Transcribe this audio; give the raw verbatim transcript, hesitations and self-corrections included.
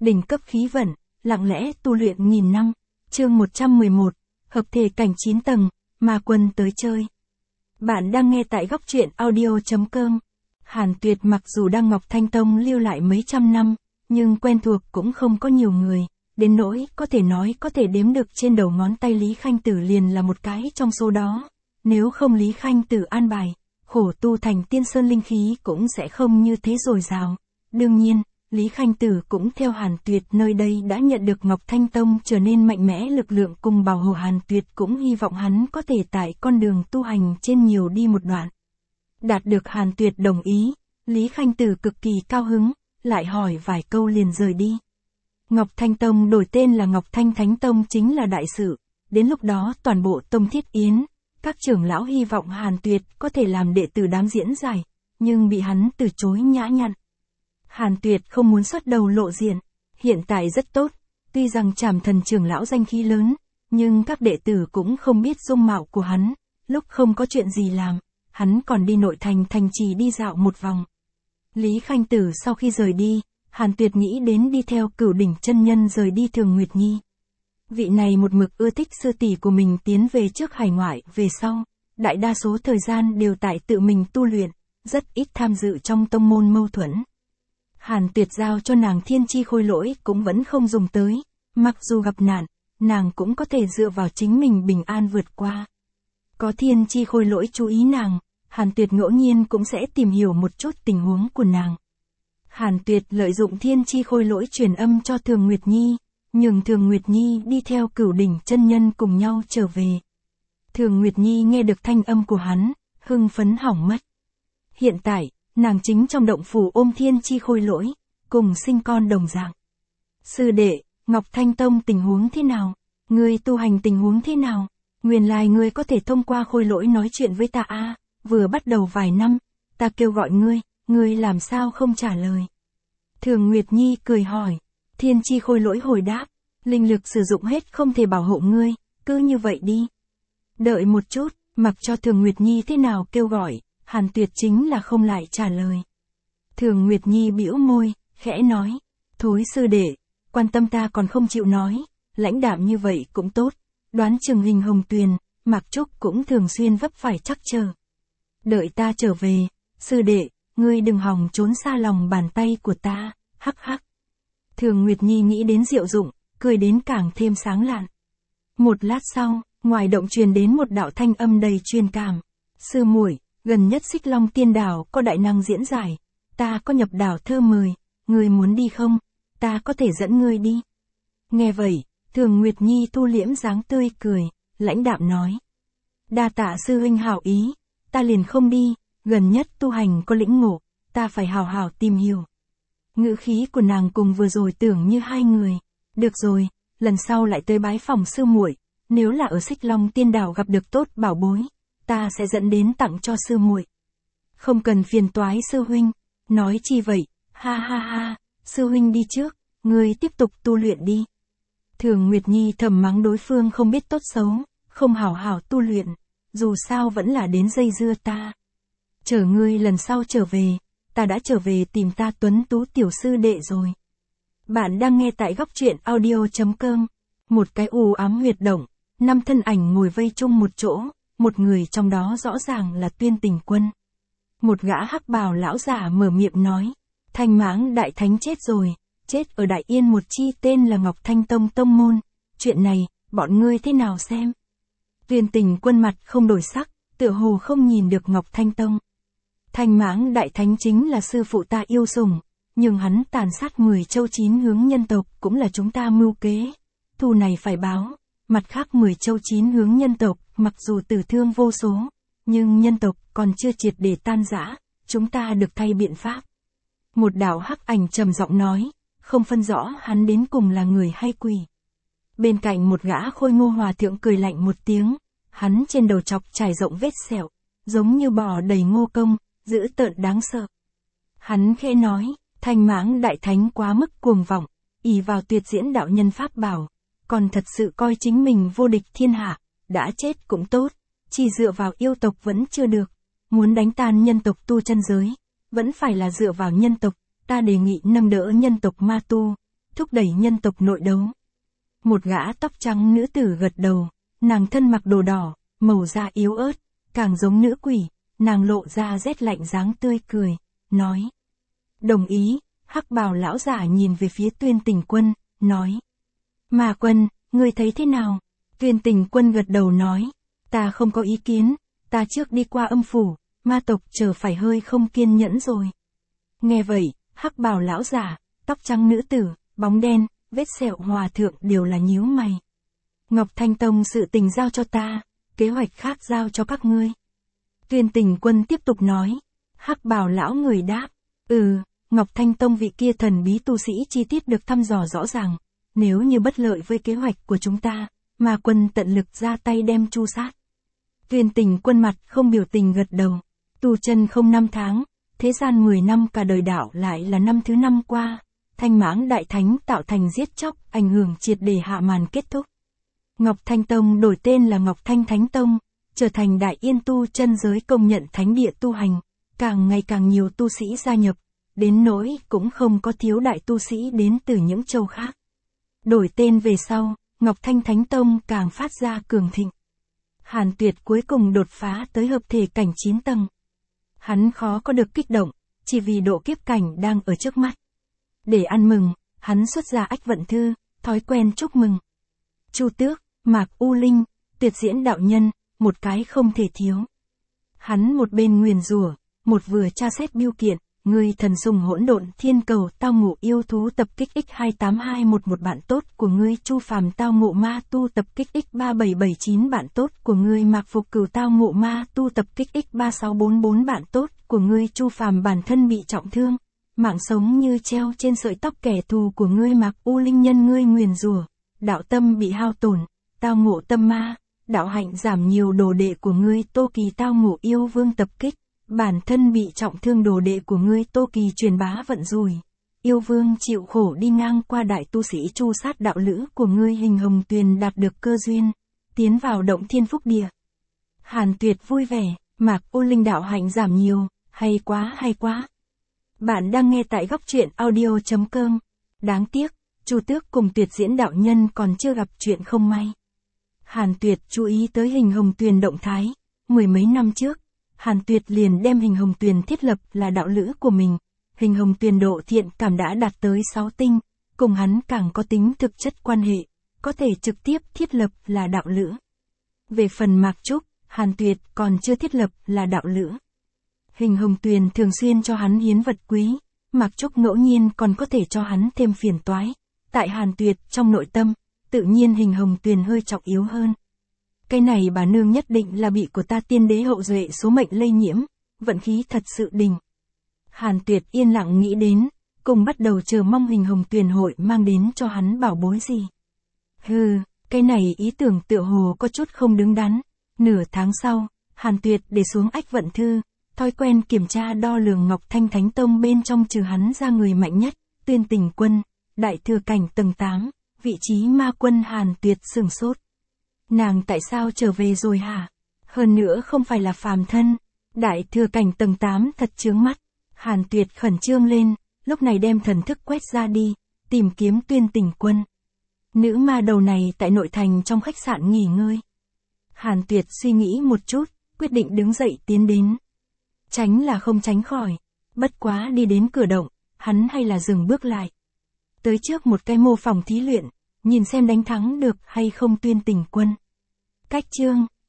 đỉnh cấp khí vận, lặng lẽ tu luyện nghìn năm. Chương một trăm mười một, hợp thể cảnh chín tầng, ma quân tới chơi. Bạn đang nghe tại góc truyện audio chấm com. Hàn Tuyệt mặc dù đang Ngọc Thanh Tông lưu lại mấy trăm năm, nhưng quen thuộc cũng không có nhiều người, đến nỗi có thể nói có thể đếm được trên đầu ngón tay Lý Khanh Tử liền là một cái trong số đó. Nếu không Lý Khanh Tử an bài, khổ tu thành tiên sơn linh khí cũng sẽ không như thế dồi dào. Đương nhiên, Lý Khanh Tử cũng theo Hàn Tuyệt nơi đây đã nhận được Ngọc Thanh Tông trở nên mạnh mẽ lực lượng cùng bảo hộ. Hàn Tuyệt cũng hy vọng hắn có thể tại con đường tu hành trên nhiều đi một đoạn. Đạt được Hàn Tuyệt đồng ý, Lý Khanh Tử cực kỳ cao hứng, lại hỏi vài câu liền rời đi. Ngọc Thanh Tông đổi tên là Ngọc Thanh Thánh Tông chính là đại sự, đến lúc đó toàn bộ tông thiết yến, các trưởng lão hy vọng Hàn Tuyệt có thể làm đệ tử đám diễn giải, nhưng bị hắn từ chối nhã nhặn. Hàn Tuyệt không muốn xuất đầu lộ diện, hiện tại rất tốt, tuy rằng Trảm Thần trưởng lão danh khí lớn, nhưng các đệ tử cũng không biết dung mạo của hắn, lúc không có chuyện gì làm, hắn còn đi nội thành thành trì đi dạo một vòng. Lý Khanh Tử sau khi rời đi, Hàn Tuyệt nghĩ đến đi theo Cửu Đỉnh chân nhân rời đi Thường Nguyệt Nhi. Vị này một mực ưa thích sư tỷ của mình tiến về trước hải ngoại về sau, đại đa số thời gian đều tại tự mình tu luyện, rất ít tham dự trong tông môn mâu thuẫn. Hàn Tuyệt giao cho nàng thiên chi khôi lỗi cũng vẫn không dùng tới, mặc dù gặp nạn, nàng cũng có thể dựa vào chính mình bình an vượt qua. Có thiên chi khôi lỗi chú ý nàng, Hàn Tuyệt ngẫu nhiên cũng sẽ tìm hiểu một chút tình huống của nàng. Hàn Tuyệt lợi dụng thiên chi khôi lỗi truyền âm cho Thường Nguyệt Nhi, nhường Thường Nguyệt Nhi đi theo Cửu Đỉnh chân nhân cùng nhau trở về. Thường Nguyệt Nhi nghe được thanh âm của hắn, hưng phấn hỏng mất. Hiện tại, nàng chính trong động phủ ôm thiên chi khôi lỗi, cùng sinh con đồng dạng. Sư đệ, Ngọc Thanh Tông tình huống thế nào? Ngươi tu hành tình huống thế nào? Nguyên lai ngươi có thể thông qua khôi lỗi nói chuyện với ta a, à, vừa bắt đầu vài năm, ta kêu gọi ngươi, ngươi làm sao không trả lời? Thường Nguyệt Nhi cười hỏi, thiên chi khôi lỗi hồi đáp, linh lực sử dụng hết không thể bảo hộ ngươi, cứ như vậy đi. Đợi một chút, mặc cho Thường Nguyệt Nhi thế nào kêu gọi, Hàn Tuyệt chính là không lại trả lời. Thường Nguyệt Nhi bĩu môi, khẽ nói, thối sư đệ, quan tâm ta còn không chịu nói, lãnh đạm như vậy cũng tốt, đoán chừng Hình Hồng Tuyền, Mạc Trúc cũng thường xuyên vấp phải trắc trở. Đợi ta trở về, sư đệ, ngươi đừng hòng trốn xa lòng bàn tay của ta, hắc hắc. Thường Nguyệt Nhi nghĩ đến Diệu Dụng, cười đến càng thêm sáng lạn. Một lát sau, ngoài động truyền đến một đạo thanh âm đầy truyền cảm. Sư muội, gần nhất Xích Long Tiên Đảo có đại năng diễn giải, ta có nhập đảo thơ mời, ngươi muốn đi không? Ta có thể dẫn ngươi đi. Nghe vậy, Thường Nguyệt Nhi thu liễm dáng tươi cười, lãnh đạm nói. Đa tạ sư huynh hảo ý, ta liền không đi, gần nhất tu hành có lĩnh ngộ, ta phải hào hào tìm hiểu. Ngữ khí của nàng cùng vừa rồi tưởng như hai người. Được rồi, lần sau lại tới bái phòng sư muội, nếu là ở Xích Long Tiên Đảo gặp được tốt bảo bối, ta sẽ dẫn đến tặng cho sư muội. Không cần phiền toái sư huynh, nói chi vậy, ha ha ha, sư huynh đi trước, ngươi tiếp tục tu luyện đi. Thường Nguyệt Nhi thầm mắng đối phương không biết tốt xấu, không hảo hảo tu luyện, dù sao vẫn là đến dây dưa ta. Chờ ngươi lần sau trở về, ta đã trở về tìm ta tuấn tú tiểu sư đệ rồi. Bạn đang nghe tại góc truyện audio chấm com. Một cái u ám huyệt động, năm thân ảnh ngồi vây chung một chỗ, một người trong đó rõ ràng là Tuyên Tình Quân. Một gã hắc bào lão giả mở miệng nói, Thanh Mãng Đại Thánh chết rồi, chết ở Đại Yên một chi tên là Ngọc Thanh Tông tông môn, chuyện này, bọn ngươi thế nào xem? Tuyên Tình Quân mặt không đổi sắc, tựa hồ không nhìn được Ngọc Thanh Tông. Thanh Mãng Đại Thánh chính là sư phụ ta yêu sủng, nhưng hắn tàn sát mười châu chín hướng nhân tộc cũng là chúng ta mưu kế. Thù này phải báo, mặt khác mười châu chín hướng nhân tộc, mặc dù tử thương vô số, nhưng nhân tộc còn chưa triệt để tan rã, chúng ta được thay biện pháp. Một đạo hắc ảnh trầm giọng nói, không phân rõ hắn đến cùng là người hay quỷ. Bên cạnh một gã khôi ngô hòa thượng cười lạnh một tiếng, hắn trên đầu chọc trải rộng vết sẹo, giống như bò đầy ngô công, dữ tợn đáng sợ. Hắn khẽ nói, Thanh Mãng Đại Thánh quá mức cuồng vọng, ỷ vào tuyệt diễn đạo nhân pháp bảo, còn thật sự coi chính mình vô địch thiên hạ, đã chết cũng tốt, chỉ dựa vào yêu tộc vẫn chưa được, muốn đánh tan nhân tộc tu chân giới, vẫn phải là dựa vào nhân tộc, ta đề nghị nâng đỡ nhân tộc ma tu, thúc đẩy nhân tộc nội đấu. Một gã tóc trắng nữ tử gật đầu, nàng thân mặc đồ đỏ, màu da yếu ớt, càng giống nữ quỷ, nàng lộ ra rét lạnh dáng tươi cười, nói. Đồng ý, hắc bào lão giả nhìn về phía Tuyên Tình Quân, nói. Ma Quân, ngươi thấy thế nào? Tuyên Tình Quân gật đầu nói, ta không có ý kiến, ta trước đi qua âm phủ, ma tộc chờ phải hơi không kiên nhẫn rồi. Nghe vậy, hắc bào lão giả, tóc trắng nữ tử, bóng đen, vết sẹo hòa thượng đều là nhíu mày. Ngọc Thanh Tông sự tình giao cho ta, kế hoạch khác giao cho các ngươi. Tuyên Tình Quân tiếp tục nói, hắc bào lão người đáp, ừ, Ngọc Thanh Tông vị kia thần bí tu sĩ chi tiết được thăm dò rõ ràng, nếu như bất lợi với kế hoạch của chúng ta, Ma Quân tận lực ra tay đem chu sát. Tuyên Tình Quân mặt không biểu tình gật đầu, tu chân không năm tháng, thế gian mười năm cả đời đạo lại là năm thứ năm qua, Thanh Mãng Đại Thánh tạo thành giết chóc, ảnh hưởng triệt để hạ màn kết thúc. Ngọc Thanh Tông đổi tên là Ngọc Thanh Thánh Tông, trở thành Đại Yên tu chân giới công nhận thánh địa tu hành, càng ngày càng nhiều tu sĩ gia nhập, đến nỗi cũng không có thiếu đại tu sĩ đến từ những châu khác. Đổi tên về sau, Ngọc Thanh Thánh Tông càng phát ra cường thịnh. Hàn Tuyệt cuối cùng đột phá tới hợp thể cảnh chín tầng. Hắn khó có được kích động, chỉ vì độ kiếp cảnh đang ở trước mắt. Để ăn mừng, hắn xuất ra ách vận thư, thói quen chúc mừng. Chu Tước, Mạc U Linh, Tuyệt Diễn đạo nhân, một cái không thể thiếu. Hắn một bên nguyền rủa, một vừa tra xét biêu kiện, ngươi thần sùng hỗn độn thiên cầu tao ngộ yêu thú tập kích x hai tám hai một một bạn tốt của ngươi Chu Phàm tao ngộ ma tu tập kích x ba bảy bảy chín bạn tốt của ngươi Mạc Phục Cửu tao ngộ ma tu tập kích x ba sáu bốn bốn bạn tốt của ngươi Chu Phàm bản thân bị trọng thương, mạng sống như treo trên sợi tóc kẻ thù của ngươi Mạc U Linh nhân ngươi nguyền rủa, đạo tâm bị hao tổn, tao ngộ tâm ma, đạo hạnh giảm nhiều đồ đệ của ngươi Tô Kỳ tao ngộ yêu vương tập kích. Bản thân bị trọng thương đồ đệ của ngươi Tô Kỳ truyền bá vận rủi. Yêu vương chịu khổ đi ngang qua đại tu sĩ chu sát đạo lữ của ngươi Hình Hồng Tuyền đạt được cơ duyên, tiến vào động thiên phúc địa. Hàn Tuyệt vui vẻ, Mạc U Linh đạo hạnh giảm nhiều, hay quá hay quá. Bạn đang nghe tại góc truyện audio chấm com. Đáng tiếc, Chu Tước cùng Tuyệt Diễn đạo nhân còn chưa gặp chuyện không may. Hàn Tuyệt chú ý tới Hình Hồng Tuyền động thái, mười mấy năm trước. Hàn Tuyệt liền đem Hình Hồng Tuyền thiết lập là đạo lữ của mình. Hình Hồng Tuyền độ thiện cảm đã đạt tới sáu tinh, cùng hắn càng có tính thực chất quan hệ, có thể trực tiếp thiết lập là đạo lữ. Về phần Mạc Trúc, Hàn Tuyệt còn chưa thiết lập là đạo lữ. Hình Hồng Tuyền thường xuyên cho hắn hiến vật quý, Mạc Trúc ngẫu nhiên còn có thể cho hắn thêm phiền toái. Tại Hàn Tuyệt trong nội tâm, tự nhiên Hình Hồng Tuyền hơi trọng yếu hơn. Cái này bà nương nhất định là bị của ta tiên đế hậu duệ số mệnh lây nhiễm, vận khí thật sự đình. Hàn Tuyệt yên lặng nghĩ đến, cùng bắt đầu chờ mong Hình Hồng Tuyền hội mang đến cho hắn bảo bối gì. Hừ, cái này ý tưởng tựa hồ có chút không đứng đắn. Nửa tháng sau, Hàn Tuyệt để xuống ách vận thư, thói quen kiểm tra đo lường Ngọc Thanh Thánh Tông bên trong trừ hắn ra người mạnh nhất, Tuyên Tình Quân, Đại Thừa Cảnh tầng tám, vị trí ma quân. Hàn Tuyệt sửng sốt. Nàng tại sao trở về rồi hả? Hơn nữa không phải là phàm thân. Đại Thừa Cảnh tầng tám thật chướng mắt. Hàn Tuyệt khẩn trương lên, lúc này đem thần thức quét ra đi, tìm kiếm Tuyên Tình Quân. Nữ ma đầu này tại nội thành trong khách sạn nghỉ ngơi. Hàn Tuyệt suy nghĩ một chút, quyết định đứng dậy tiến đến. Tránh là không tránh khỏi, bất quá đi đến cửa động, hắn hay là dừng bước lại. Tới trước một cái mô phỏng thí luyện, nhìn xem đánh thắng được hay không Tuyên Tình Quân. Cách chương